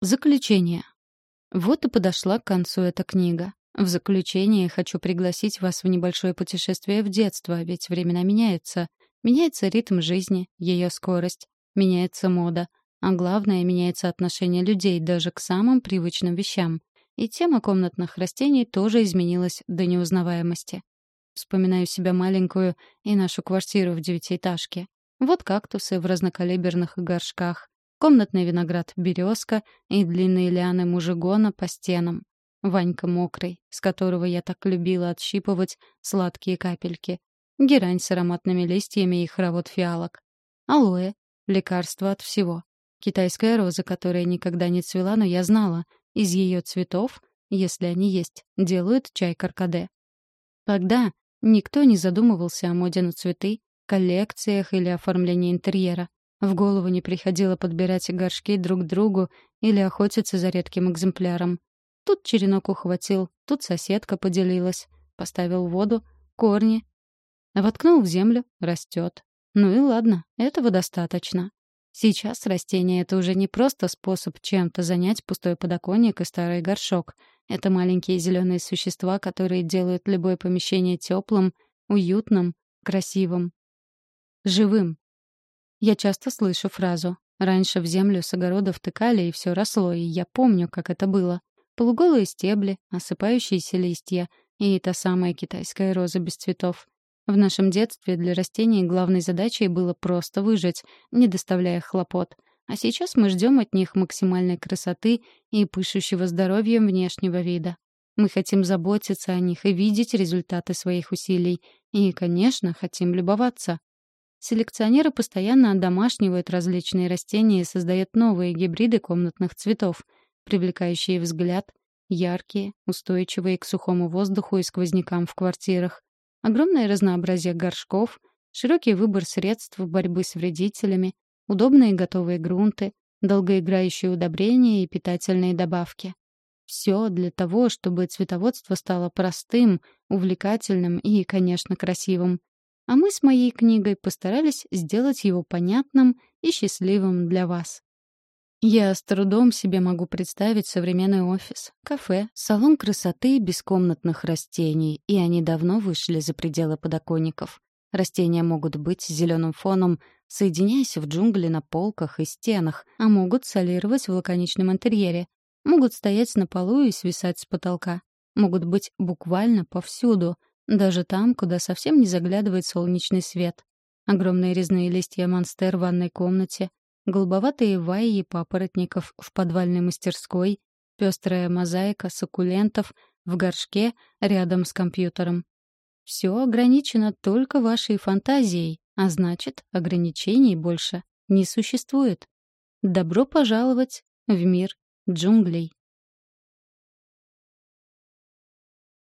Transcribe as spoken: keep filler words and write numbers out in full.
Заключение. Вот и подошла к концу эта книга. В заключение хочу пригласить вас в небольшое путешествие в детство, ведь времена меняются. Меняется ритм жизни, ее скорость, меняется мода, а главное, меняется отношение людей даже к самым привычным вещам. И тема комнатных растений тоже изменилась до неузнаваемости. Вспоминаю себя маленькую и нашу квартиру в девятиэтажке. Вот кактусы в разнокалиберных горшках, комнатный виноград березка и длинные лианы мужигона по стенам. Ванька мокрый, с которого я так любила отщипывать сладкие капельки. Герань с ароматными листьями и хоровод фиалок. Алоэ — лекарство от всего. Китайская роза, которая никогда не цвела, но я знала. Из ее цветов, если они есть, делают чай каркаде. Тогда никто не задумывался о моде на цветы, коллекциях или оформлении интерьера. В голову не приходило подбирать горшки друг к другу или охотиться за редким экземпляром. Тут черенок ухватил, тут соседка поделилась. Поставил в воду, корни. Воткнул в землю, растет. Ну и ладно, этого достаточно. Сейчас растение — это уже не просто способ чем-то занять пустой подоконник и старый горшок. Это маленькие зеленые существа, которые делают любое помещение теплым, уютным, красивым, живым. Я часто слышу фразу: «Раньше в землю с огорода втыкали, и все росло», и я помню, как это было. Полуголые стебли, осыпающиеся листья и та самая китайская роза без цветов. В нашем детстве для растений главной задачей было просто выжить, не доставляя хлопот. А сейчас мы ждем от них максимальной красоты и пышущего здоровьем внешнего вида. Мы хотим заботиться о них и видеть результаты своих усилий. И, конечно, хотим любоваться. Селекционеры постоянно одомашнивают различные растения и создают новые гибриды комнатных цветов, привлекающие взгляд, яркие, устойчивые к сухому воздуху и сквознякам в квартирах. Огромное разнообразие горшков, широкий выбор средств борьбы с вредителями, удобные готовые грунты, долгоиграющие удобрения и питательные добавки. Все для того, чтобы цветоводство стало простым, увлекательным и, конечно, красивым. А мы с моей книгой постарались сделать его понятным и счастливым для вас. Я с трудом себе могу представить современный офис, кафе, салон красоты без комнатных растений, и они давно вышли за пределы подоконников. Растения могут быть с зеленым фоном, соединяясь в джунгли на полках и стенах, а могут солировать в лаконичном интерьере, могут стоять на полу и свисать с потолка, могут быть буквально повсюду, даже там, куда совсем не заглядывает солнечный свет. Огромные резные листья монстер в ванной комнате, голубоватые ваи папоротников в подвальной мастерской, пестрая мозаика суккулентов в горшке рядом с компьютером. Все ограничено только вашей фантазией, а значит, ограничений больше не существует. Добро пожаловать в мир джунглей.